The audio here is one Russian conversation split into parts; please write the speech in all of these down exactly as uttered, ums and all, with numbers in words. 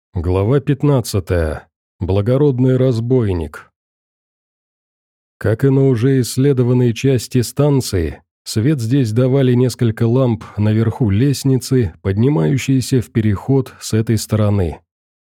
Глава пятнадцатая. Благородный разбойник. Как и на уже исследованной части станции, свет здесь давали несколько ламп наверху лестницы, поднимающейся в переход с этой стороны.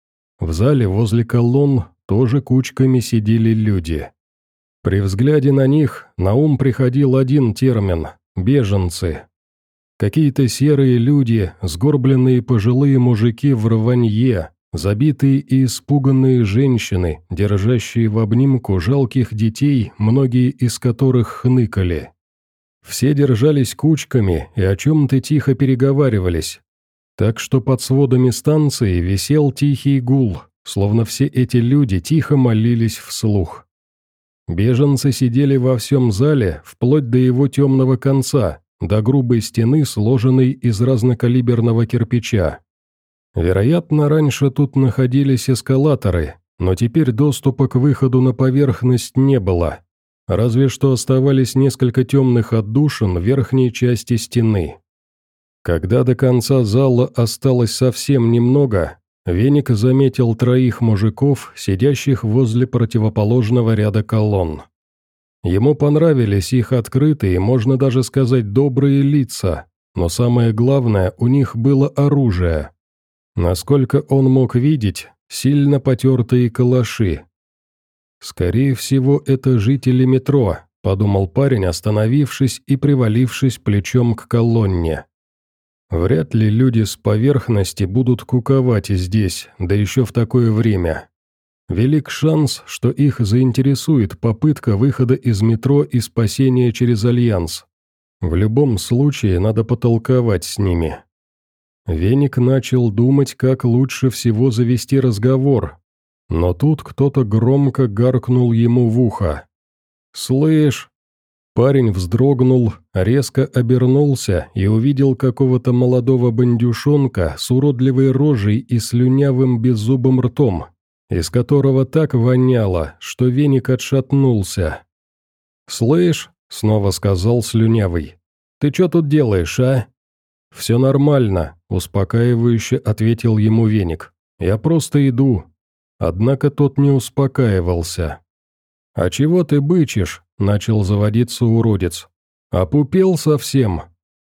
В зале возле колонн тоже кучками сидели люди. При взгляде на них на ум приходил один термин – беженцы. Какие-то серые люди, сгорбленные пожилые мужики в рванье, забитые и испуганные женщины, держащие в обнимку жалких детей, многие из которых хныкали. Все держались кучками и о чем-то тихо переговаривались, так что под сводами станции висел тихий гул, словно все эти люди тихо молились вслух. Беженцы сидели во всем зале, вплоть до его темного конца, до грубой стены, сложенной из разнокалиберного кирпича. Вероятно, раньше тут находились эскалаторы, но теперь доступа к выходу на поверхность не было, разве что оставались несколько темных отдушин в верхней части стены. Когда до конца зала осталось совсем немного, Веник заметил троих мужиков, сидящих возле противоположного ряда колонн. Ему понравились их открытые, можно даже сказать, добрые лица, но самое главное, у них было оружие. Насколько он мог видеть, сильно потертые калаши. «Скорее всего, это жители метро», — подумал парень, остановившись и привалившись плечом к колонне. «Вряд ли люди с поверхности будут куковать здесь, да еще в такое время. Велик шанс, что их заинтересует попытка выхода из метро и спасения через Альянс. В любом случае, надо потолковать с ними». Веник начал думать, как лучше всего завести разговор, но тут кто-то громко гаркнул ему в ухо. «Слышь!» Парень вздрогнул, резко обернулся и увидел какого-то молодого бандюшонка с уродливой рожей и слюнявым беззубым ртом, из которого так воняло, что Веник отшатнулся. «Слышь!» — снова сказал слюнявый. «Ты чё тут делаешь, а?» «Все нормально», — успокаивающе ответил ему Веник. «Я просто иду». Однако тот не успокаивался. «А чего ты бычишь?» — начал заводиться уродец. «Опупел совсем».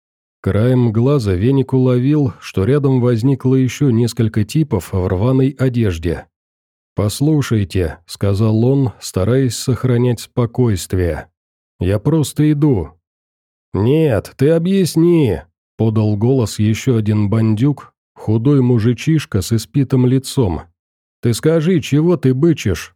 Краем глаза Веник уловил, что рядом возникло еще несколько типов в рваной одежде. «Послушайте», — сказал он, стараясь сохранять спокойствие. «Я просто иду». «Нет, ты объясни», — подал голос еще один бандюк, худой мужичишка с испитым лицом. «Ты скажи, чего ты бычишь?»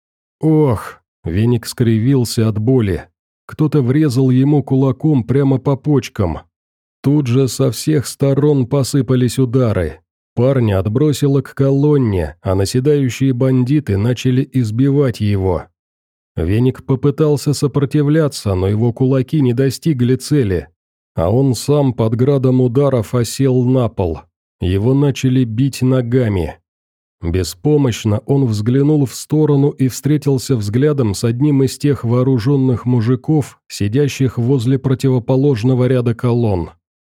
«Ох!» — Веник скривился от боли. Кто-то врезал ему кулаком прямо по почкам. Тут же со всех сторон посыпались удары. Парня отбросило к колонне, а наседающие бандиты начали избивать его. Веник попытался сопротивляться, но его кулаки не достигли цели, а он сам под градом ударов осел на пол. Его начали бить ногами. Беспомощно он взглянул в сторону и встретился взглядом с одним из тех вооруженных мужиков, сидящих возле противоположного ряда колонн.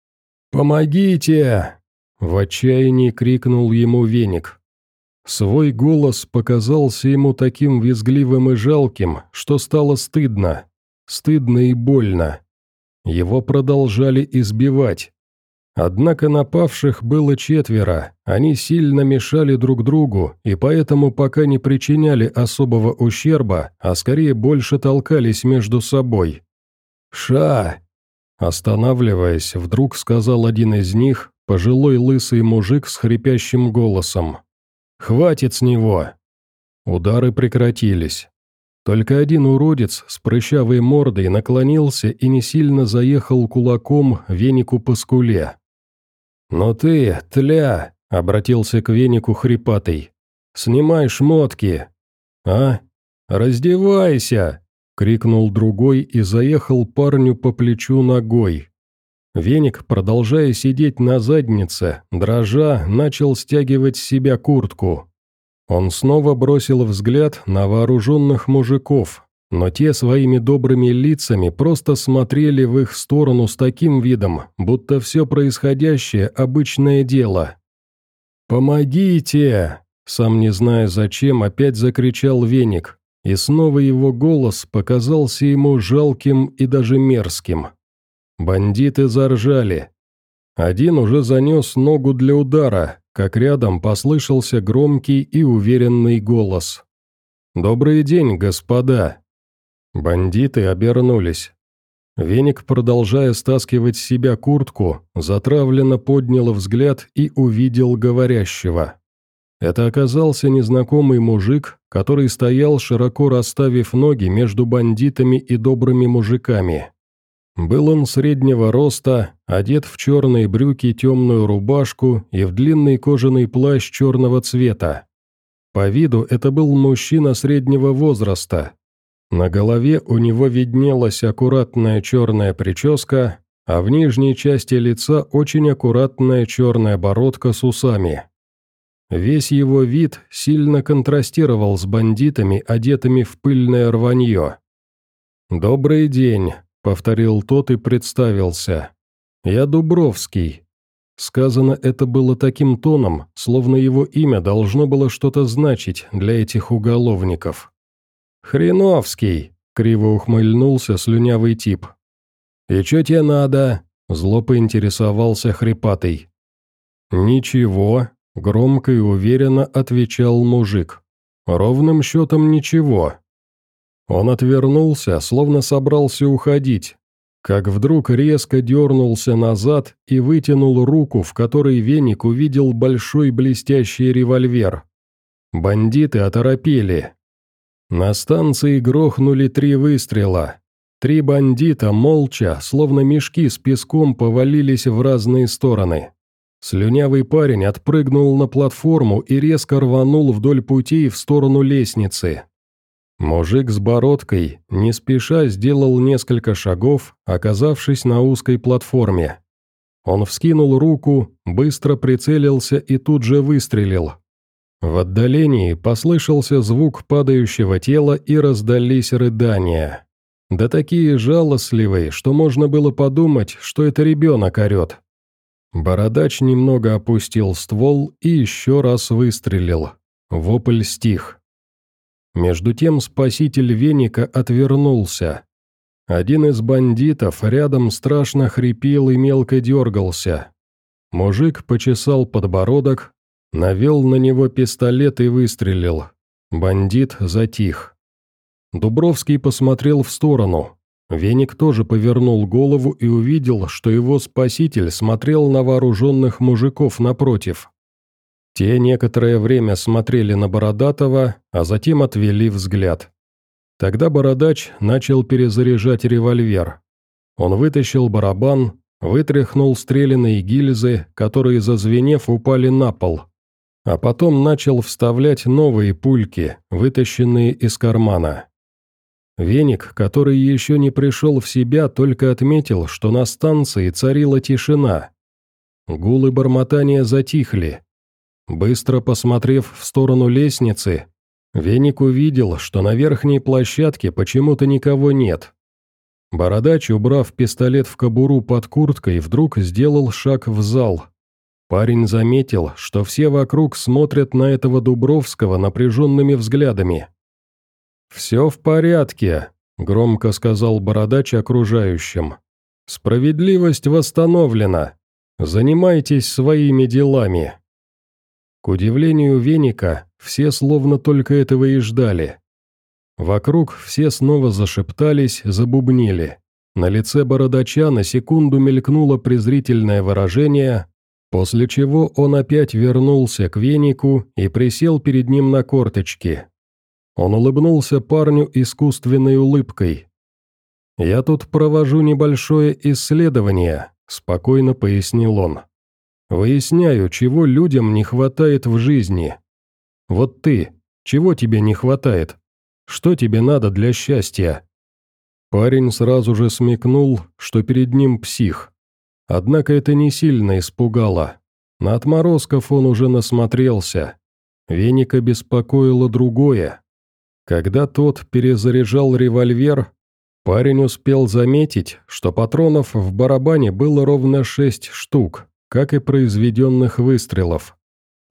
«Помогите!» — в отчаянии крикнул ему Веник. Свой голос показался ему таким визгливым и жалким, что стало стыдно. Стыдно и больно. Его продолжали избивать. Однако напавших было четверо, они сильно мешали друг другу и поэтому пока не причиняли особого ущерба, а скорее больше толкались между собой. «Ша!» Останавливаясь, вдруг сказал один из них, пожилой лысый мужик с хрипящим голосом. «Хватит с него!» Удары прекратились. Только один уродец с прыщавой мордой наклонился и не сильно заехал кулаком Венику по скуле. «Но ты, тля!» — обратился к Венику хрипатый. «Снимай шмотки!» «А? Раздевайся!» — крикнул другой и заехал парню по плечу ногой. Веник, продолжая сидеть на заднице, дрожа, начал стягивать с себя куртку. Он снова бросил взгляд на вооруженных мужиков, но те своими добрыми лицами просто смотрели в их сторону с таким видом, будто все происходящее – обычное дело. «Помогите!» Сам не зная зачем, опять закричал Веник, и снова его голос показался ему жалким и даже мерзким. Бандиты заржали. Один уже занес ногу для удара, как рядом послышался громкий и уверенный голос. «Добрый день, господа!» Бандиты обернулись. Веник, продолжая стаскивать с себя куртку, затравленно поднял взгляд и увидел говорящего. Это оказался незнакомый мужик, который стоял, широко расставив ноги между бандитами и добрыми мужиками. Был он среднего роста, одет в черные брюки, темную рубашку и в длинный кожаный плащ черного цвета. По виду это был мужчина среднего возраста. На голове у него виднелась аккуратная черная прическа, а в нижней части лица очень аккуратная черная бородка с усами. Весь его вид сильно контрастировал с бандитами, одетыми в пыльное рванье. «Добрый день», — повторил тот и представился. «Я Дубровский». Сказано это было таким тоном, словно его имя должно было что-то значить для этих уголовников. «Хреновский», — криво ухмыльнулся слюнявый тип. «И чё тебе надо?» — зло поинтересовался хрипатый. «Ничего», — громко и уверенно отвечал мужик. «Ровным счетом ничего». Он отвернулся, словно собрался уходить, как вдруг резко дернулся назад и вытянул руку, в которой Веник увидел большой блестящий револьвер. Бандиты оторопели. На станции грохнули три выстрела. Три бандита, молча, словно мешки с песком, повалились в разные стороны. Слюнявый парень отпрыгнул на платформу и резко рванул вдоль путей в сторону лестницы. Мужик с бородкой, не спеша, сделал несколько шагов, оказавшись на узкой платформе. Он вскинул руку, быстро прицелился и тут же выстрелил. В отдалении послышался звук падающего тела и раздались рыдания. Да такие жалостливые, что можно было подумать, что это ребенок орет. Бородач немного опустил ствол и еще раз выстрелил. Вопль стих. Между тем спаситель Веника отвернулся. Один из бандитов рядом страшно хрипел и мелко дергался. Мужик почесал подбородок, навел на него пистолет и выстрелил. Бандит затих. Дубровский посмотрел в сторону. Веник тоже повернул голову и увидел, что его спаситель смотрел на вооруженных мужиков напротив. Те некоторое время смотрели на Бородатого, а затем отвели взгляд. Тогда Бородач начал перезаряжать револьвер. Он вытащил барабан, вытряхнул стреляные гильзы, которые, зазвенев, упали на пол, а потом начал вставлять новые пульки, вытащенные из кармана. Веник, который еще не пришел в себя, только отметил, что на станции царила тишина. Гул и бормотания затихли. Быстро посмотрев в сторону лестницы, Веник увидел, что на верхней площадке почему-то никого нет. Бородач, убрав пистолет в кобуру под курткой, вдруг сделал шаг в зал. Парень заметил, что все вокруг смотрят на этого Дубровского напряженными взглядами. «Все в порядке», — громко сказал Бородач окружающим. «Справедливость восстановлена. Занимайтесь своими делами». К удивлению Веника, все словно только этого и ждали. Вокруг все снова зашептались, забубнили. На лице Бородача на секунду мелькнуло презрительное выражение, после чего он опять вернулся к Венику и присел перед ним на корточки. Он улыбнулся парню искусственной улыбкой. «Я тут провожу небольшое исследование», – спокойно пояснил он. «Выясняю, чего людям не хватает в жизни. Вот ты, чего тебе не хватает? Что тебе надо для счастья?» Парень сразу же смекнул, что перед ним псих. Однако это не сильно испугало. На отморозков он уже насмотрелся. Веника беспокоило другое. Когда тот перезаряжал револьвер, парень успел заметить, что патронов в барабане было ровно шесть штук, как и произведенных выстрелов.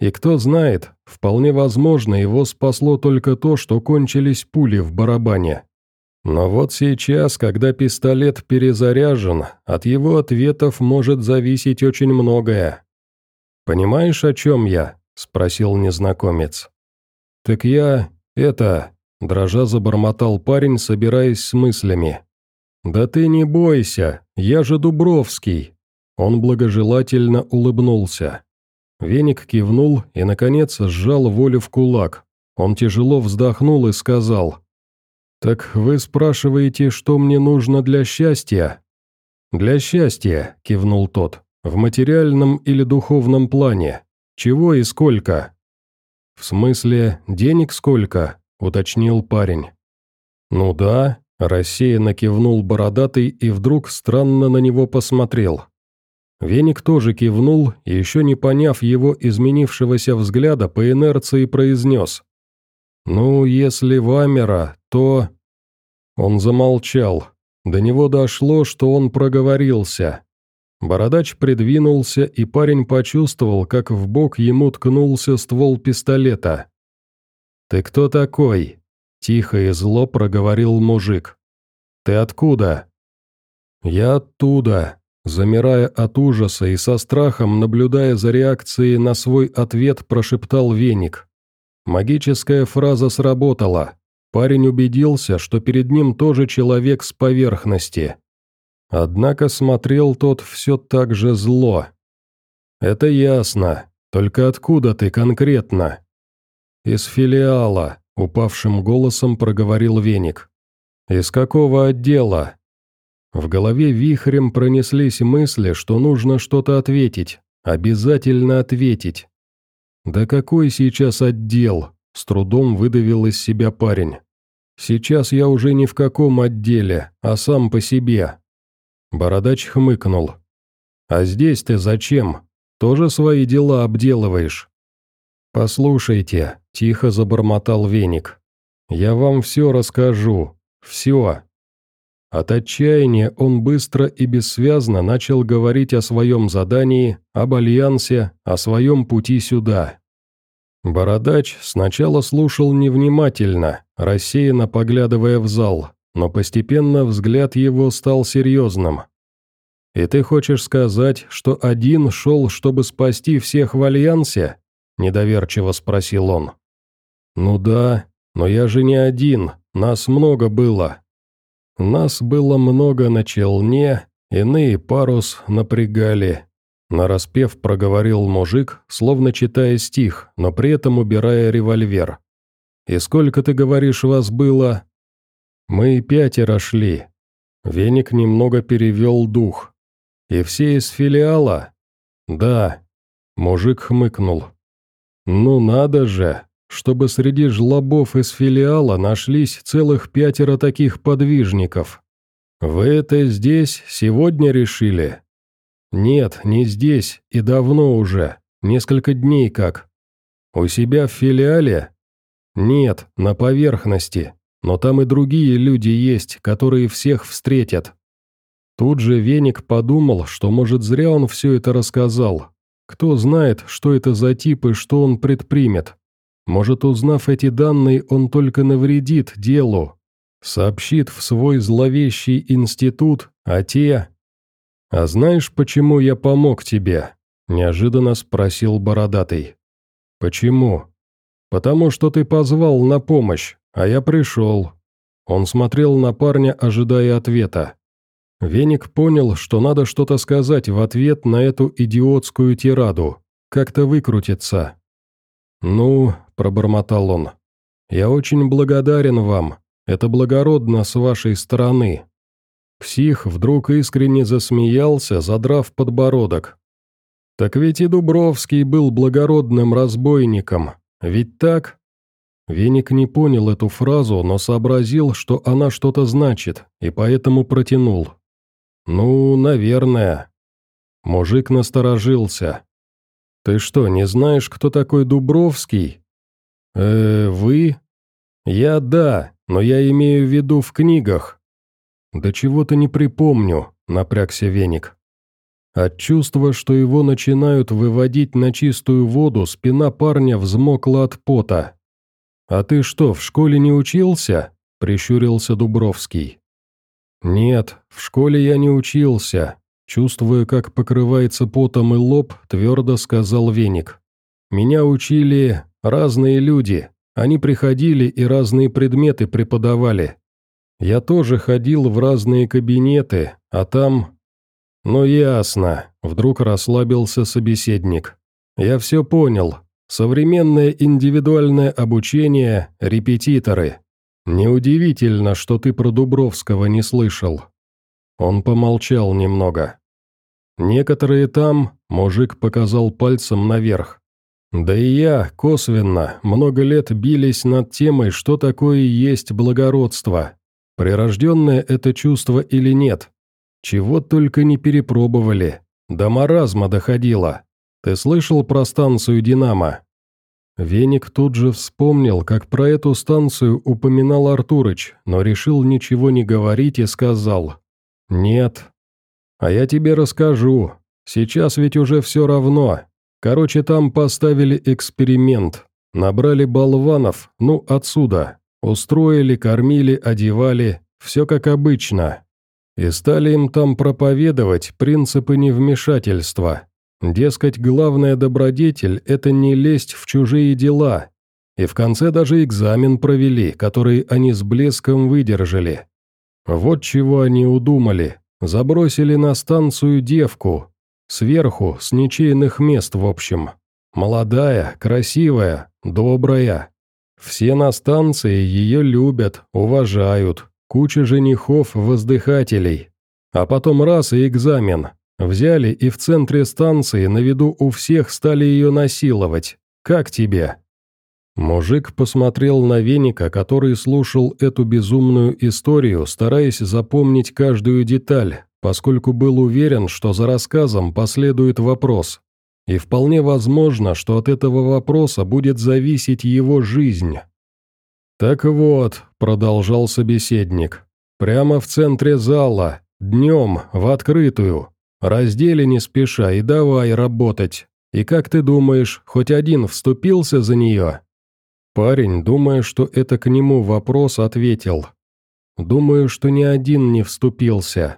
И кто знает, вполне возможно, его спасло только то, что кончились пули в барабане. Но вот сейчас, когда пистолет перезаряжен, от его ответов может зависеть очень многое. «Понимаешь, о чем я?» – спросил незнакомец. «Так я... это...» – дрожа забормотал парень, собираясь с мыслями. «Да ты не бойся, я же Дубровский!» Он благожелательно улыбнулся. Веник кивнул и, наконец, сжал волю в кулак. Он тяжело вздохнул и сказал: «Так вы спрашиваете, что мне нужно для счастья?» «Для счастья», – кивнул тот, – «в материальном или духовном плане. Чего и сколько?» «В смысле, денег сколько?» – уточнил парень. «Ну да», – рассеянно кивнул бородатый и вдруг странно на него посмотрел. Веник тоже кивнул и, еще не поняв его изменившегося взгляда, по инерции произнес: «Ну, если Вамера, то...» Он замолчал. До него дошло, что он проговорился. Бородач придвинулся, и парень почувствовал, как в бок ему ткнулся ствол пистолета. «Ты кто такой?» – тихо и зло проговорил мужик. «Ты откуда?» «Я оттуда», – замирая от ужаса и со страхом, наблюдая за реакцией на свой ответ, прошептал Веник. Магическая фраза сработала. Парень убедился, что перед ним тоже человек с поверхности. Однако смотрел тот все так же зло. «Это ясно. Только откуда ты конкретно?» «Из филиала», — упавшим голосом проговорил Веник. «Из какого отдела?» В голове вихрем пронеслись мысли, что нужно что-то ответить, обязательно ответить. «Да какой сейчас отдел?» — с трудом выдавил из себя парень. «Сейчас я уже ни в каком отделе, а сам по себе». Бородач хмыкнул. «А здесь ты зачем? Тоже свои дела обделываешь?» «Послушайте», — тихо забормотал Веник. «Я вам все расскажу. Все». От отчаяния он быстро и бессвязно начал говорить о своем задании, об альянсе, о своем пути сюда. Бородач сначала слушал невнимательно, рассеянно поглядывая в зал, но постепенно взгляд его стал серьезным. «И ты хочешь сказать, что один шел, чтобы спасти всех в альянсе?» – недоверчиво спросил он. «Ну да, но я же не один, нас много было». «Нас было много на челне, иные парус напрягали», – нараспев проговорил мужик, словно читая стих, но при этом убирая револьвер. «И сколько, ты говоришь, вас было?» «Мы пятеро шли». Веник немного перевел дух. «И все из филиала?» «Да». Мужик хмыкнул. «Ну надо же, чтобы среди жлобов из филиала нашлись целых пятеро таких подвижников. Вы это здесь сегодня решили?» «Нет, не здесь, и давно уже, несколько дней как». «У себя в филиале?» «Нет, на поверхности, но там и другие люди есть, которые всех встретят». Тут же Веник подумал, что, может, зря он все это рассказал. Кто знает, что это за тип и что он предпримет. Может, узнав эти данные, он только навредит делу. Сообщит в свой зловещий институт, а те... «А знаешь, почему я помог тебе?» – неожиданно спросил Бородатый. «Почему?» «Потому что ты позвал на помощь, а я пришел». Он смотрел на парня, ожидая ответа. Веник понял, что надо что-то сказать в ответ на эту идиотскую тираду, как-то выкрутиться. «Ну», – пробормотал он, – «я очень благодарен вам, это благородно с вашей стороны». Псих вдруг искренне засмеялся, задрав подбородок. «Так ведь и Дубровский был благородным разбойником, ведь так?» Веник не понял эту фразу, но сообразил, что она что-то значит, и поэтому протянул. «Ну, наверное». Мужик насторожился. «Ты что, не знаешь, кто такой Дубровский?» «Э, вы?» «Я да, но я имею в виду в книгах». «Да чего-то не припомню», — напрягся Веник. От чувства, что его начинают выводить на чистую воду, спина парня взмокла от пота. «А ты что, в школе не учился?» – прищурился Дубровский. «Нет, в школе я не учился», – чувствуя, как покрывается потом и лоб, твердо сказал Веник. «Меня учили разные люди, они приходили и разные предметы преподавали. Я тоже ходил в разные кабинеты, а там...» «Ну ясно», – вдруг расслабился собеседник. «Я все понял. Современное индивидуальное обучение, репетиторы. Неудивительно, что ты про Дубровского не слышал». Он помолчал немного. «Некоторые там», – мужик показал пальцем наверх. «Да и я, косвенно, много лет бились над темой, что такое есть благородство. Прирожденное это чувство или нет. Чего только не перепробовали. До маразма доходило. Ты слышал про станцию «Динамо»?» Веник тут же вспомнил, как про эту станцию упоминал Артурыч, но решил ничего не говорить и сказал: «Нет». «А я тебе расскажу. Сейчас ведь уже все равно. Короче, там поставили эксперимент. Набрали болванов, ну, отсюда. Устроили, кормили, одевали. Все как обычно. И стали им там проповедовать принципы невмешательства. Дескать, главная добродетель – это не лезть в чужие дела. И в конце даже экзамен провели, который они с блеском выдержали. Вот чего они удумали. Забросили на станцию девку. Сверху, с ничейных мест в общем. Молодая, красивая, добрая. Все на станции ее любят, уважают. Куча женихов-воздыхателей. А потом раз и экзамен. Взяли и в центре станции на виду у всех стали ее насиловать. Как тебе?» Мужик посмотрел на Веника, который слушал эту безумную историю, стараясь запомнить каждую деталь, поскольку был уверен, что за рассказом последует вопрос. И вполне возможно, что от этого вопроса будет зависеть его жизнь. «Так вот», — продолжал собеседник, — «прямо в центре зала, днем, в открытую. Раздели не спеша и давай работать. И как ты думаешь, хоть один вступился за нее?» Парень, думая, что это к нему вопрос, ответил: «Думаю, что ни один не вступился».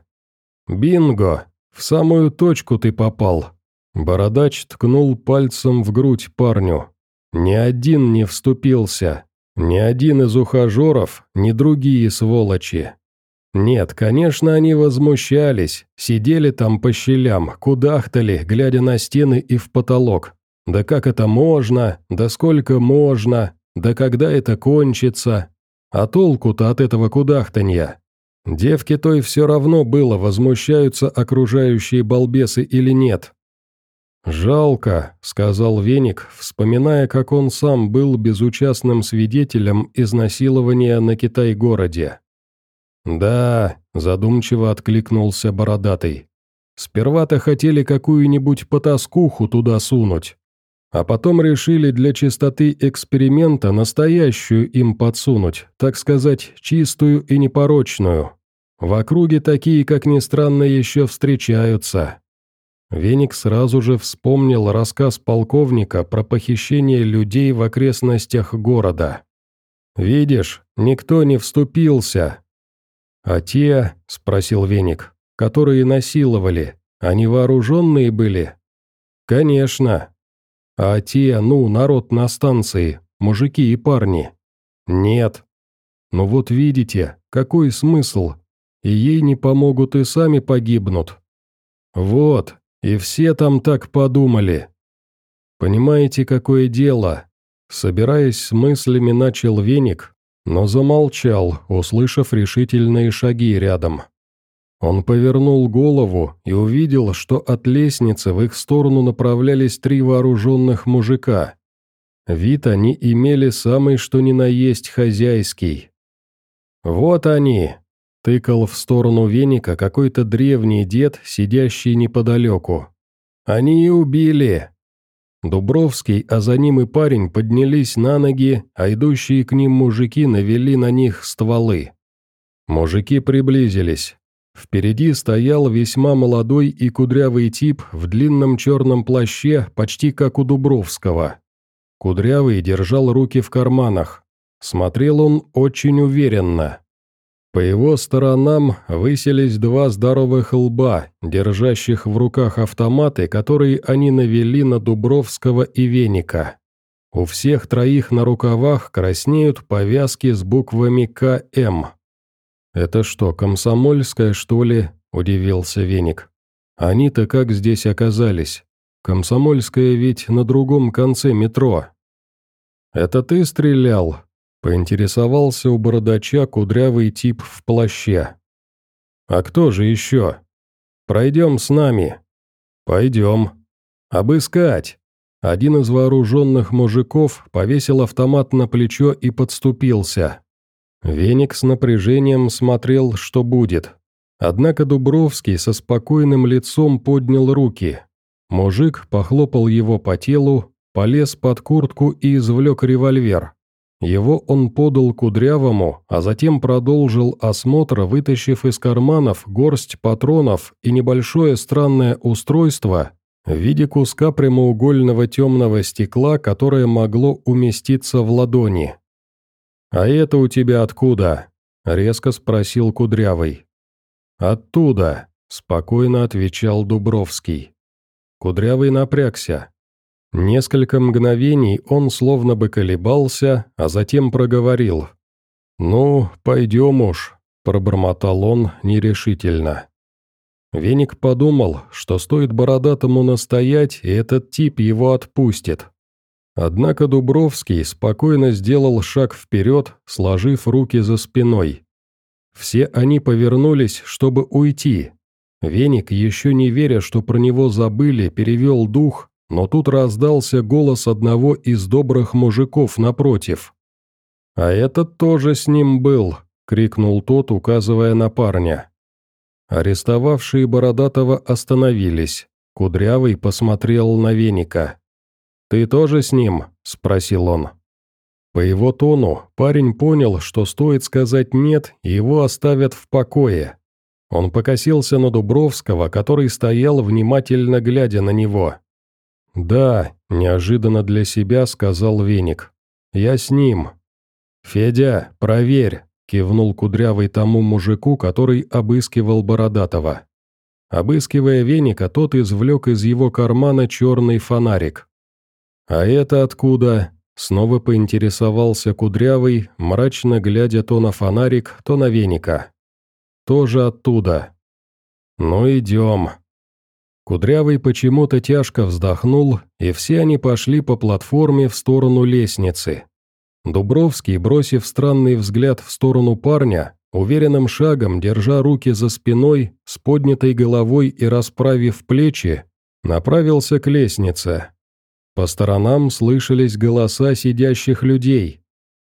«Бинго! В самую точку ты попал!» Бородач ткнул пальцем в грудь парню. «Ни один не вступился. Ни один из ухажеров, ни другие сволочи. Нет, конечно, они возмущались, сидели там по щелям, кудахтали, глядя на стены и в потолок. Да как это можно? Да сколько можно? Да когда это кончится? А толку-то от этого кудахтанья? Девке той все равно было, возмущаются окружающие балбесы или нет». «Жалко», — сказал Веник, вспоминая, как он сам был безучастным свидетелем изнасилования на Китай-городе. «Да», — задумчиво откликнулся Бородатый. «Сперва-то хотели какую-нибудь потаскуху туда сунуть, а потом решили для чистоты эксперимента настоящую им подсунуть, так сказать, чистую и непорочную. В округе такие, как ни странно, еще встречаются». Веник сразу же вспомнил рассказ полковника про похищение людей в окрестностях города. «Видишь, никто не вступился». «А те, — спросил Веник, — которые насиловали, они вооруженные были?» «Конечно». «А те, ну, народ на станции, мужики и парни?» «Нет». «Ну вот видите, какой смысл? И ей не помогут, и сами погибнут». «Вот, и все там так подумали». «Понимаете, какое дело?» Собираясь с мыслями, начал Веник, но замолчал, услышав решительные шаги рядом. Он повернул голову и увидел, что от лестницы в их сторону направлялись три вооруженных мужика. Вид они имели самый что ни на есть хозяйский. «Вот они!» — тыкал в сторону Веника какой-то древний дед, сидящий неподалеку. «Они и убили!» Дубровский, а за ним и парень поднялись на ноги, а идущие к ним мужики навели на них стволы. Мужики приблизились. Впереди стоял весьма молодой и кудрявый тип в длинном черном плаще, почти как у Дубровского. Кудрявый держал руки в карманах. Смотрел он очень уверенно. По его сторонам высились два здоровых лба, держащих в руках автоматы, которые они навели на Дубровского и Веника. У всех троих на рукавах краснеют повязки с буквами К М. «Это что, комсомольская, что ли?» – удивился Веник. «Они-то как здесь оказались? Комсомольская ведь на другом конце метро». «Это ты стрелял?» – поинтересовался у бородача кудрявый тип в плаще. «А кто же еще? Пройдем с нами». «Пойдем». «Обыскать». Один из вооруженных мужиков повесил автомат на плечо и подступился. Веник с напряжением смотрел, что будет. Однако Дубровский со спокойным лицом поднял руки. Мужик похлопал его по телу, полез под куртку и извлек револьвер. Его он подал Кудрявому, а затем продолжил осмотр, вытащив из карманов горсть патронов и небольшое странное устройство в виде куска прямоугольного темного стекла, которое могло уместиться в ладони. «А это у тебя откуда?» – резко спросил Кудрявый. «Оттуда», – спокойно отвечал Дубровский. Кудрявый напрягся. Несколько мгновений он словно бы колебался, а затем проговорил. «Ну, пойдем уж», – пробормотал он нерешительно. Веник подумал, что стоит бородатому настоять, и этот тип его отпустит. Однако Дубровский спокойно сделал шаг вперед, сложив руки за спиной. Все они повернулись, чтобы уйти. Веник, еще не веря, что про него забыли, перевел дух, но тут раздался голос одного из добрых мужиков напротив. «А этот тоже с ним был», — крикнул тот, указывая на парня. Арестовавшие Бородатого остановились. Кудрявый посмотрел на Веника. «Ты тоже с ним?» – спросил он. По его тону парень понял, что стоит сказать «нет», и его оставят в покое. Он покосился на Дубровского, который стоял, внимательно глядя на него. «Да», – неожиданно для себя сказал Веник. «Я с ним». «Федя, проверь», – кивнул Кудрявый тому мужику, который обыскивал Бородатого. Обыскивая Веника, тот извлек из его кармана черный фонарик. «А это откуда?» – снова поинтересовался Кудрявый, мрачно глядя то на фонарик, то на Веника. «Тоже оттуда». «Ну, идем». Кудрявый почему-то тяжко вздохнул, и все они пошли по платформе в сторону лестницы. Дубровский, бросив странный взгляд в сторону парня, уверенным шагом, держа руки за спиной, с поднятой головой и расправив плечи, направился к лестнице. По сторонам слышались голоса сидящих людей.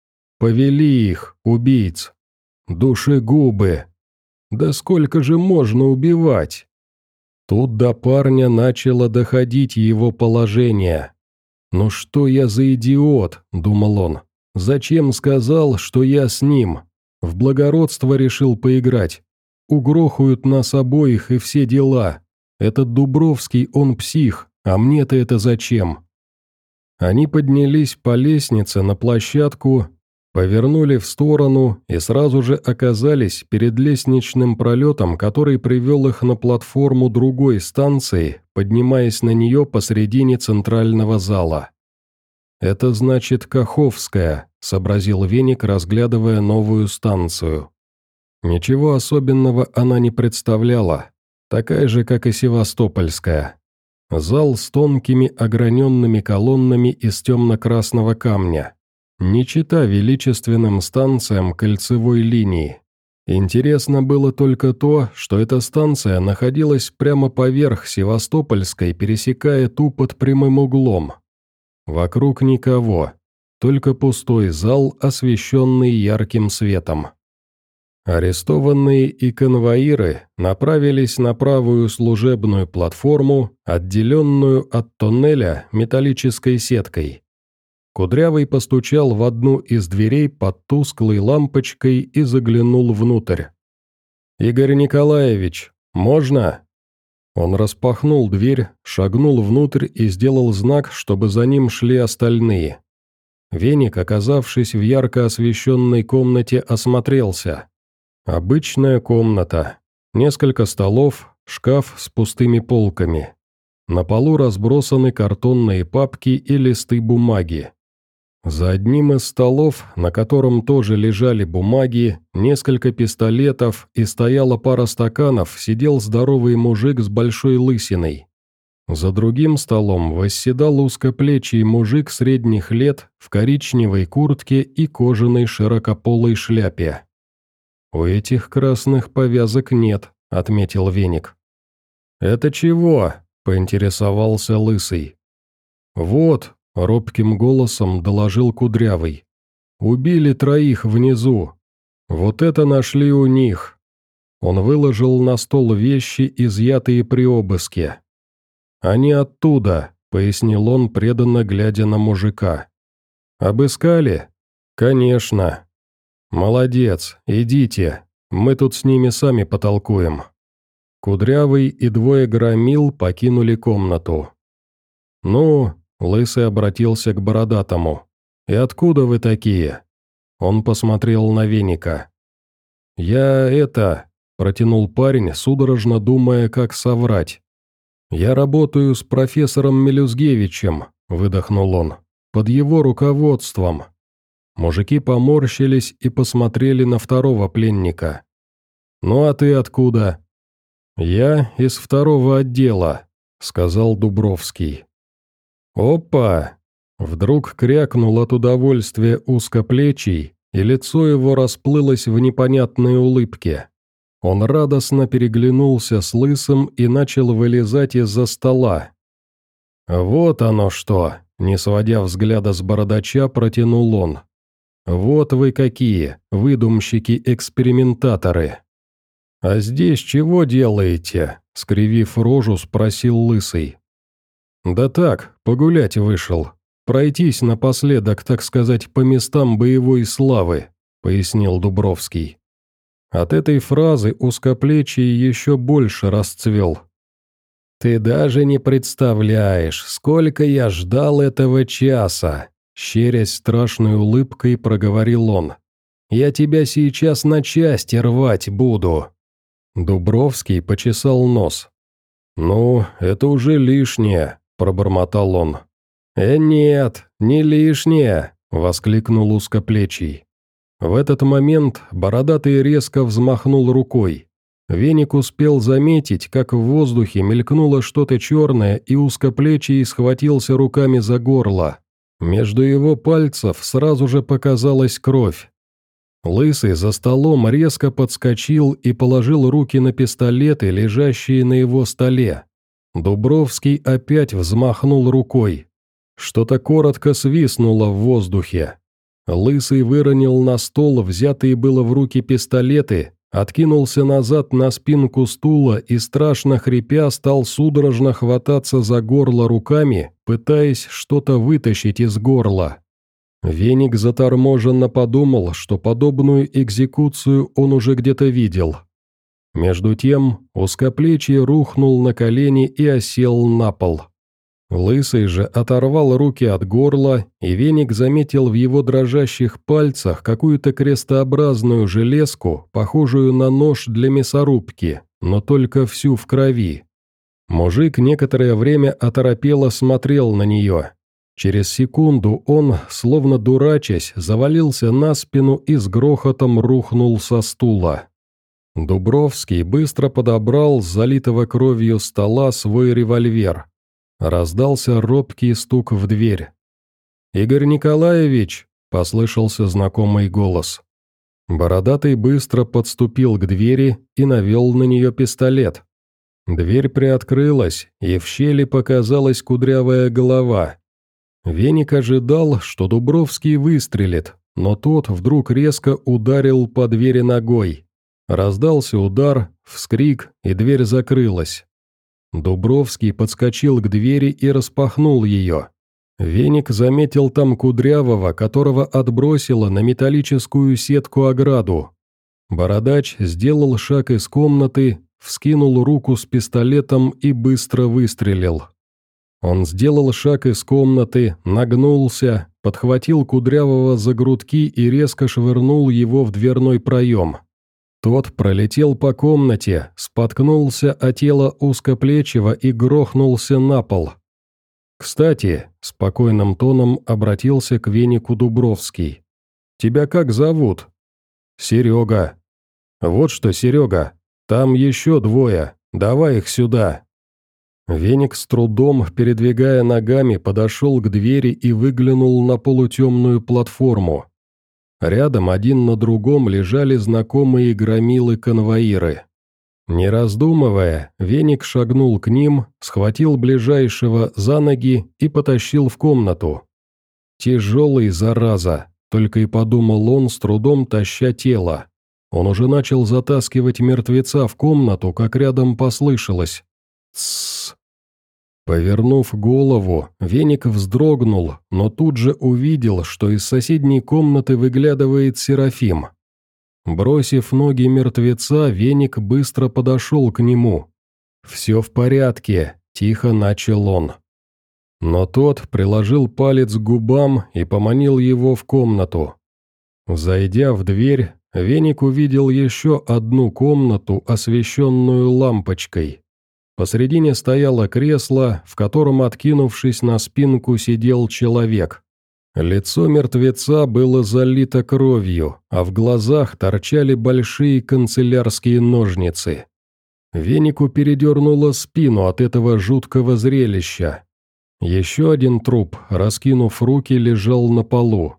«Повели их, убийц! Душегубы! Да сколько же можно убивать?» Тут до парня начало доходить его положение. «Ну что я за идиот?» – думал он. «Зачем сказал, что я с ним? В благородство решил поиграть. Угрохают нас обоих и все дела. Этот Дубровский, он псих, а мне-то это зачем?» Они поднялись по лестнице на площадку, повернули в сторону и сразу же оказались перед лестничным пролетом, который привел их на платформу другой станции, поднимаясь на нее посредине центрального зала. «Это значит Каховская», — сообразил Веник, разглядывая новую станцию. Ничего особенного она не представляла, такая же, как и Севастопольская. Зал с тонкими ограненными колоннами из темно-красного камня. Не чита величественным станциям кольцевой линии. Интересно было только то, что эта станция находилась прямо поверх Севастопольской, пересекая ту под прямым углом. Вокруг никого, только пустой зал, освещенный ярким светом. Арестованные и конвоиры направились на правую служебную платформу, отделенную от тоннеля металлической сеткой. Кудрявый постучал в одну из дверей под тусклой лампочкой и заглянул внутрь. «Игорь Николаевич, можно?» Он распахнул дверь, шагнул внутрь и сделал знак, чтобы за ним шли остальные. Веник, оказавшись в ярко освещенной комнате, осмотрелся. Обычная комната. Несколько столов, шкаф с пустыми полками. На полу разбросаны картонные папки и листы бумаги. За одним из столов, на котором тоже лежали бумаги, несколько пистолетов и стояла пара стаканов, сидел здоровый мужик с большой лысиной. За другим столом восседал узкоплечий мужик средних лет в коричневой куртке и кожаной широкополой шляпе. «У этих красных повязок нет», — отметил Веник. «Это чего?» — поинтересовался Лысый. «Вот», — робким голосом доложил Кудрявый. «Убили троих внизу. Вот это нашли у них». Он выложил на стол вещи, изъятые при обыске. «Они оттуда», — пояснил он, преданно глядя на мужика. «Обыскали?» «Конечно». «Молодец, идите, мы тут с ними сами потолкуем». Кудрявый и двое громил покинули комнату. «Ну», — Лысый обратился к Бородатому, — «и откуда вы такие?» Он посмотрел на Веника. «Я это...» — протянул парень, судорожно думая, как соврать. «Я работаю с профессором Мелюзгевичем», — выдохнул он, — «под его руководством». Мужики поморщились и посмотрели на второго пленника. «Ну а ты откуда?» «Я из второго отдела», — сказал Дубровский. «Опа!» — вдруг крякнул от удовольствия узкоплечий, и лицо его расплылось в непонятной улыбке. Он радостно переглянулся с Лысым и начал вылезать из-за стола. «Вот оно что!» — не сводя взгляда с бородача, протянул он. «Вот вы какие, выдумщики-экспериментаторы!» «А здесь чего делаете?» — скривив рожу, спросил Лысый. «Да так, погулять вышел. Пройтись напоследок, так сказать, по местам боевой славы», — пояснил Дубровский. От этой фразы узкоплечий еще больше расцвел. «Ты даже не представляешь, сколько я ждал этого часа!» Щерясь страшной улыбкой, проговорил он. «Я тебя сейчас на части рвать буду!» Дубровский почесал нос. «Ну, это уже лишнее», — пробормотал он. «Э, нет, не лишнее», — воскликнул узкоплечий. В этот момент Бородатый резко взмахнул рукой. Веник успел заметить, как в воздухе мелькнуло что-то черное, и узкоплечий схватился руками за горло. Между его пальцев сразу же показалась кровь. Лысый за столом резко подскочил и положил руки на пистолеты, лежащие на его столе. Дубровский опять взмахнул рукой. Что-то коротко свистнуло в воздухе. Лысый выронил на стол взятые было в руки пистолеты, откинулся назад на спинку стула и, страшно хрипя, стал судорожно хвататься за горло руками, пытаясь что-то вытащить из горла. Веник заторможенно подумал, что подобную экзекуцию он уже где-то видел. Между тем узкоплечий рухнул на колени и осел на пол. Лысый же оторвал руки от горла, и Веник заметил в его дрожащих пальцах какую-то крестообразную железку, похожую на нож для мясорубки, но только всю в крови. Мужик некоторое время оторопело смотрел на нее. Через секунду он, словно дурачась, завалился на спину и с грохотом рухнул со стула. Дубровский быстро подобрал с залитого кровью стола свой револьвер. Раздался робкий стук в дверь. «Игорь Николаевич!» – послышался знакомый голос. Бородатый быстро подступил к двери и навел на нее пистолет. Дверь приоткрылась, и в щели показалась кудрявая голова. Веник ожидал, что Дубровский выстрелит, но тот вдруг резко ударил по двери ногой. Раздался удар, вскрик, и дверь закрылась. Дубровский подскочил к двери и распахнул ее. Веник заметил там Кудрявого, которого отбросило на металлическую сетку-ограду. Бородач сделал шаг из комнаты, вскинул руку с пистолетом и быстро выстрелил. Он сделал шаг из комнаты, нагнулся, подхватил Кудрявого за грудки и резко швырнул его в дверной проем. Тот пролетел по комнате, споткнулся о тело узкоплечего и грохнулся на пол. «Кстати», — спокойным тоном обратился к венику Дубровский, — «тебя как зовут?» «Серега». «Вот что, Серега, там еще двое, давай их сюда». Веник с трудом, передвигая ногами, подошел к двери и выглянул на полутемную платформу. Рядом один на другом лежали знакомые громилы-конвоиры. Не раздумывая, Веник шагнул к ним, схватил ближайшего за ноги и потащил в комнату. «Тяжелый, зараза», — только и подумал он, с трудом таща тело. Он уже начал затаскивать мертвеца в комнату, как рядом послышалось: «Тссс». Повернув голову, Веник вздрогнул, но тут же увидел, что из соседней комнаты выглядывает Серафим. Бросив ноги мертвеца, Веник быстро подошел к нему. «Все в порядке», – тихо начал он. Но тот приложил палец к губам и поманил его в комнату. Зайдя в дверь, Веник увидел еще одну комнату, освещенную лампочкой. Посредине стояло кресло, в котором, откинувшись на спинку, сидел человек. Лицо мертвеца было залито кровью, а в глазах торчали большие канцелярские ножницы. Венику передернуло спину от этого жуткого зрелища. Еще один труп, раскинув руки, лежал на полу.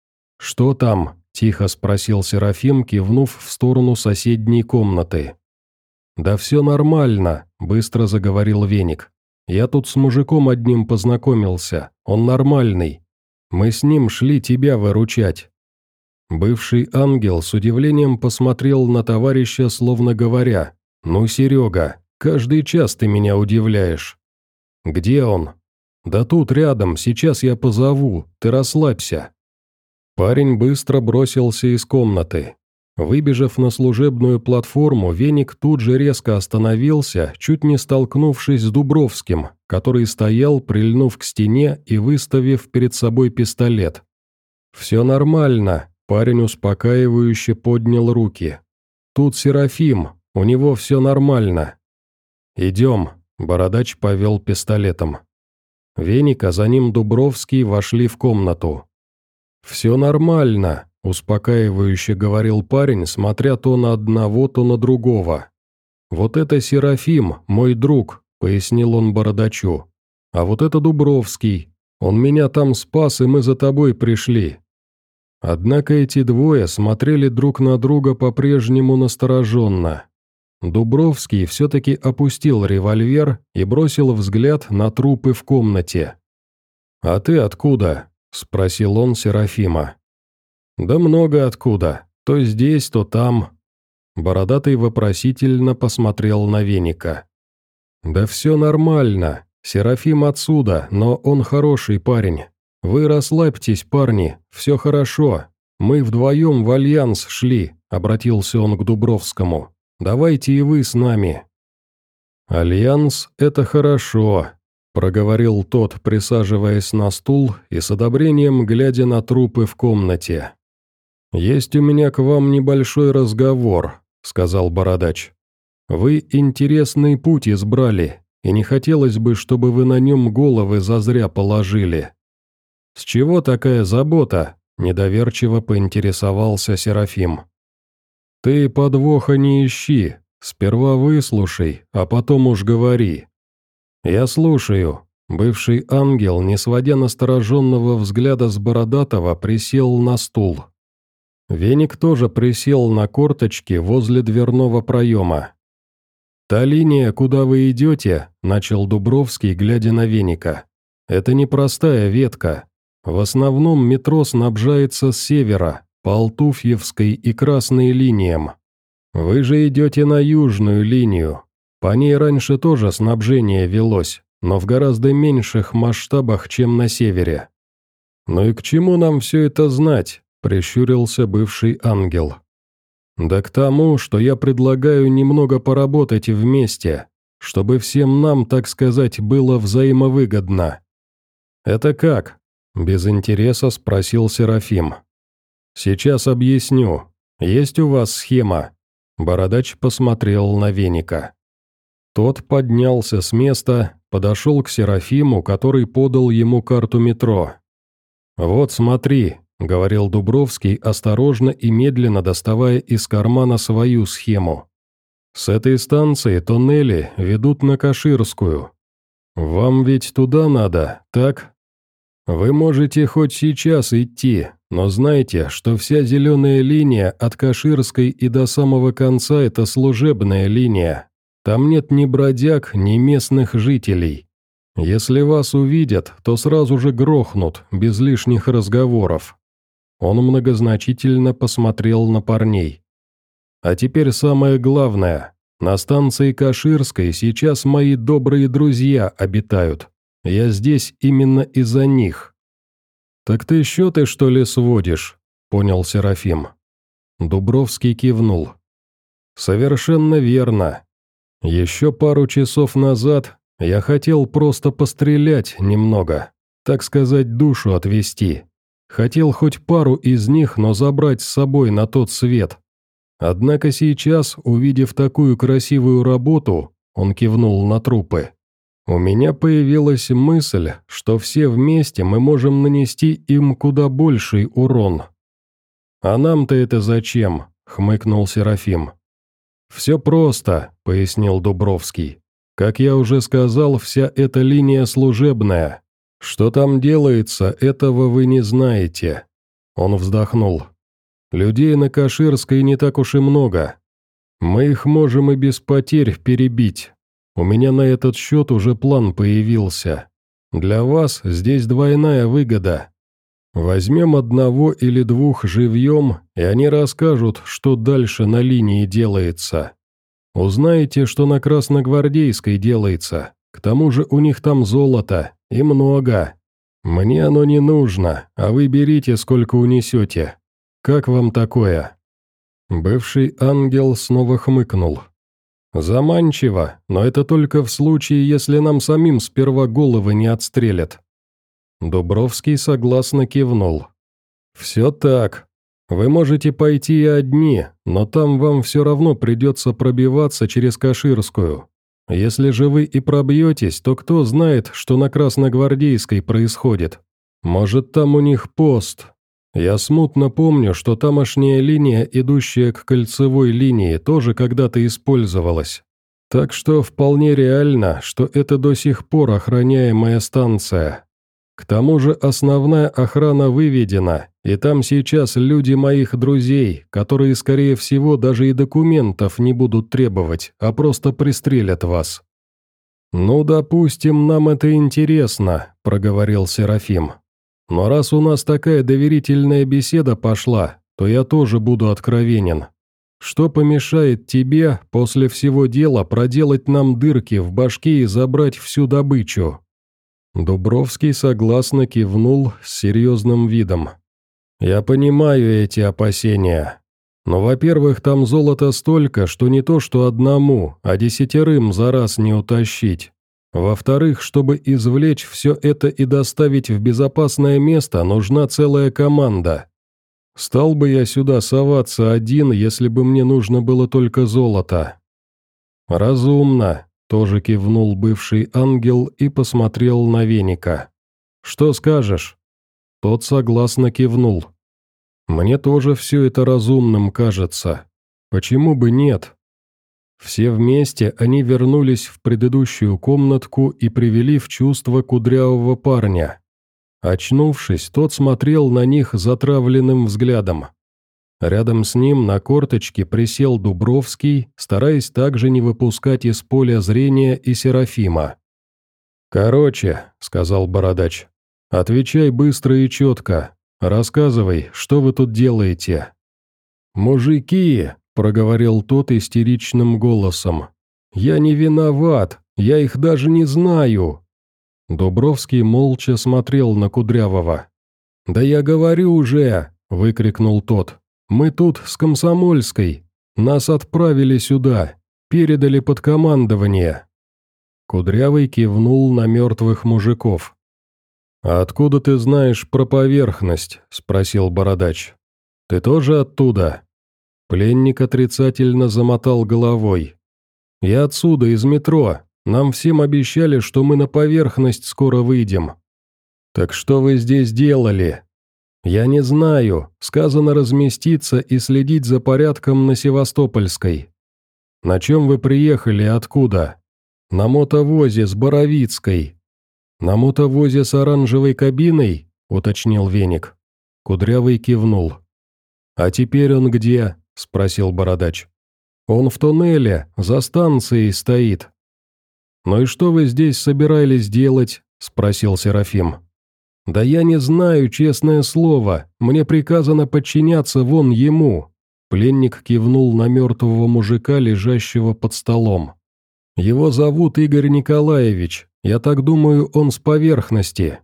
«Что там?» – тихо спросил Серафим, кивнув в сторону соседней комнаты. «Да все нормально», – быстро заговорил Веник. «Я тут с мужиком одним познакомился, он нормальный. Мы с ним шли тебя выручать». Бывший ангел с удивлением посмотрел на товарища, словно говоря: «Ну, Серега, каждый час ты меня удивляешь». «Где он?» «Да тут рядом, сейчас я позову, ты расслабься». Парень быстро бросился из комнаты. Выбежав на служебную платформу, Веник тут же резко остановился, чуть не столкнувшись с Дубровским, который стоял, прильнув к стене и выставив перед собой пистолет. «Все нормально», – парень успокаивающе поднял руки. «Тут Серафим, у него все нормально». «Идем», – Бородач повел пистолетом. Веник, а за ним Дубровский вошли в комнату. «Все нормально», – успокаивающе говорил парень, смотря то на одного, то на другого. «Вот это Серафим, мой друг», – пояснил он Бородачу. «А вот это Дубровский. Он меня там спас, и мы за тобой пришли». Однако эти двое смотрели друг на друга по-прежнему настороженно. Дубровский все-таки опустил револьвер и бросил взгляд на трупы в комнате. «А ты откуда?» – спросил он Серафима. «Да много откуда, то здесь, то там». Бородатый вопросительно посмотрел на Веника. «Да все нормально, Серафим отсюда, но он хороший парень. Вы расслабьтесь, парни, все хорошо. Мы вдвоем в альянс шли», – обратился он к Дубровскому. «Давайте и вы с нами». «Альянс – это хорошо», – проговорил тот, присаживаясь на стул и с одобрением глядя на трупы в комнате. «Есть у меня к вам небольшой разговор», – сказал Бородач. «Вы интересный путь избрали, и не хотелось бы, чтобы вы на нем головы зазря положили». «С чего такая забота?» – недоверчиво поинтересовался Серафим. «Ты подвоха не ищи, сперва выслушай, а потом уж говори». «Я слушаю». Бывший ангел, не сводя настороженного взгляда с Бородатого, присел на стул. Веник тоже присел на корточки возле дверного проема. «Та линия, куда вы идете», – начал Дубровский, глядя на Веника, – «это непростая ветка. В основном метро снабжается с севера, по Алтуфьевской и Красной линиям. Вы же идете на южную линию. По ней раньше тоже снабжение велось, но в гораздо меньших масштабах, чем на севере». «Ну и к чему нам все это знать?» – прищурился бывший ангел. «Да к тому, что я предлагаю немного поработать вместе, чтобы всем нам, так сказать, было взаимовыгодно». «Это как?» – без интереса спросил Серафим. «Сейчас объясню. Есть у вас схема?» Бородач посмотрел на веника. Тот поднялся с места, подошел к Серафиму, который подал ему карту метро. «Вот смотри», — говорил Дубровский, осторожно и медленно доставая из кармана свою схему. «С этой станции тоннели ведут на Каширскую. Вам ведь туда надо, так? Вы можете хоть сейчас идти, но знайте, что вся зеленая линия от Каширской и до самого конца – это служебная линия. Там нет ни бродяг, ни местных жителей. Если вас увидят, то сразу же грохнут, без лишних разговоров». Он многозначительно посмотрел на парней. «А теперь самое главное. На станции Каширской сейчас мои добрые друзья обитают. Я здесь именно из-за них». «Так ты счеты, что ли, сводишь?» – понял Серафим. Дубровский кивнул. «Совершенно верно. Еще пару часов назад я хотел просто пострелять немного, так сказать, душу отвести. Хотел хоть пару из них, но забрать с собой на тот свет. Однако сейчас, увидев такую красивую работу, он кивнул на трупы, у меня появилась мысль, что все вместе мы можем нанести им куда больший урон». «А нам-то это зачем?» – хмыкнул Серафим. «Все просто», – пояснил Дубровский. «Как я уже сказал, вся эта линия служебная. Что там делается, этого вы не знаете». Он вздохнул. «Людей на Каширской не так уж и много. Мы их можем и без потерь перебить. У меня на этот счет уже план появился. Для вас здесь двойная выгода. Возьмем одного или двух живьем, и они расскажут, что дальше на линии делается. Узнаете, что на Красногвардейской делается. К тому же у них там золото, и много. Мне оно не нужно, а вы берите, сколько унесете. Как вам такое?» Бывший ангел снова хмыкнул. «Заманчиво, но это только в случае, если нам самим сперва головы не отстрелят». Дубровский согласно кивнул. «Все так. Вы можете пойти и одни, но там вам все равно придется пробиваться через Каширскую. Если же вы и пробьетесь, то кто знает, что на Красногвардейской происходит? Может, там у них пост. Я смутно помню, что тамошняя линия, идущая к кольцевой линии, тоже когда-то использовалась. Так что вполне реально, что это до сих пор охраняемая станция. К тому же основная охрана выведена, и там сейчас люди моих друзей, которые, скорее всего, даже и документов не будут требовать, а просто пристрелят вас». «Ну, допустим, нам это интересно», — проговорил Серафим. «Но раз у нас такая доверительная беседа пошла, то я тоже буду откровенен. Что помешает тебе после всего дела проделать нам дырки в башке и забрать всю добычу?» Дубровский согласно кивнул с серьезным видом. «Я понимаю эти опасения. Но, во-первых, там золота столько, что не то что одному, а десятерым за раз не утащить. Во-вторых, чтобы извлечь все это и доставить в безопасное место, нужна целая команда. Стал бы я сюда соваться один, если бы мне нужно было только золото». «Разумно», — тоже кивнул бывший ангел и посмотрел на веника. «Что скажешь?» Тот согласно кивнул. «Мне тоже все это разумным кажется. Почему бы нет?» Все вместе они вернулись в предыдущую комнатку и привели в чувство кудрявого парня. Очнувшись, тот смотрел на них затравленным взглядом. Рядом с ним на корточке присел Дубровский, стараясь также не выпускать из поля зрения и Серафима. «Короче», — сказал Бородач, — «отвечай быстро и четко. Рассказывай, что вы тут делаете». «Мужики», — проговорил тот истеричным голосом, — «я не виноват, я их даже не знаю». Дубровский молча смотрел на Кудрявого. «Да я говорю уже», — выкрикнул тот, — «мы тут с Комсомольской, Нас отправили сюда, передали под командование». Кудрявый кивнул на мертвых мужиков. «А откуда ты знаешь про поверхность?» – спросил Бородач. «Ты тоже оттуда?» Пленник отрицательно замотал головой. «Я отсюда, из метро. Нам всем обещали, что мы на поверхность скоро выйдем». «Так что вы здесь делали?» «Я не знаю. Сказано разместиться и следить за порядком на Севастопольской». «На чем вы приехали и откуда?» «На мотовозе с Боровицкой». «На мотовозе с оранжевой кабиной?» – уточнил Веник. Кудрявый кивнул. «А теперь он где?» – спросил Бородач. «Он в туннеле, за станцией стоит». «Ну и что вы здесь собирались делать?» – спросил Серафим. «Да я не знаю, честное слово. Мне приказано подчиняться вон ему». Пленник кивнул на мертвого мужика, лежащего под столом. «Его зовут Игорь Николаевич. Я так думаю, он с поверхности».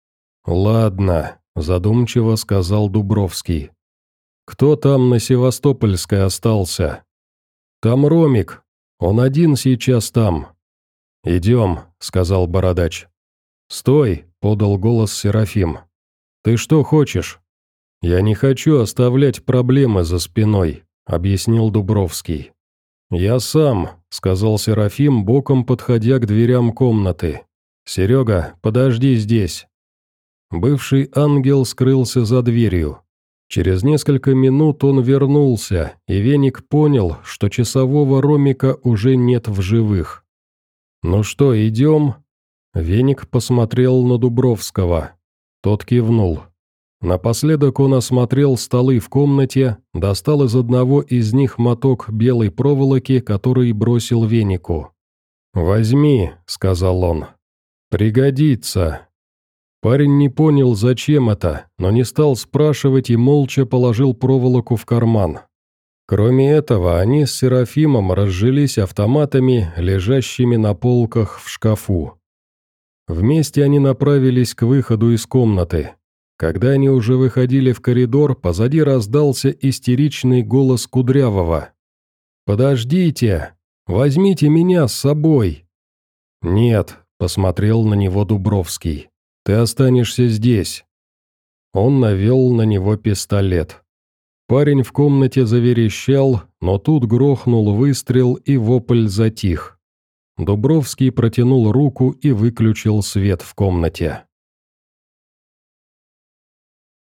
«Ладно», – задумчиво сказал Дубровский. «Кто там на Севастопольской остался?» «Там Ромик. Он один сейчас там». «Идем», – сказал Бородач. «Стой», – подал голос Серафим. «Ты что хочешь?» «Я не хочу оставлять проблемы за спиной», – объяснил Дубровский. «Я сам», – сказал Серафим, боком подходя к дверям комнаты. «Серега, подожди здесь». Бывший ангел скрылся за дверью. Через несколько минут он вернулся, и Веник понял, что часового Ромика уже нет в живых. «Ну что, идем?» Веник посмотрел на Дубровского. Тот кивнул. Напоследок он осмотрел столы в комнате, достал из одного из них моток белой проволоки, который бросил Венику. «Возьми», — сказал он. «Пригодится». Парень не понял, зачем это, но не стал спрашивать и молча положил проволоку в карман. Кроме этого, они с Серафимом разжились автоматами, лежащими на полках в шкафу. Вместе они направились к выходу из комнаты. Когда они уже выходили в коридор, позади раздался истеричный голос Кудрявого. «Подождите! Возьмите меня с собой!» «Нет», — посмотрел на него Дубровский, — «ты останешься здесь». Он навел на него пистолет. Парень в комнате заверещал, но тут грохнул выстрел, и вопль затих. Дубровский протянул руку и выключил свет в комнате.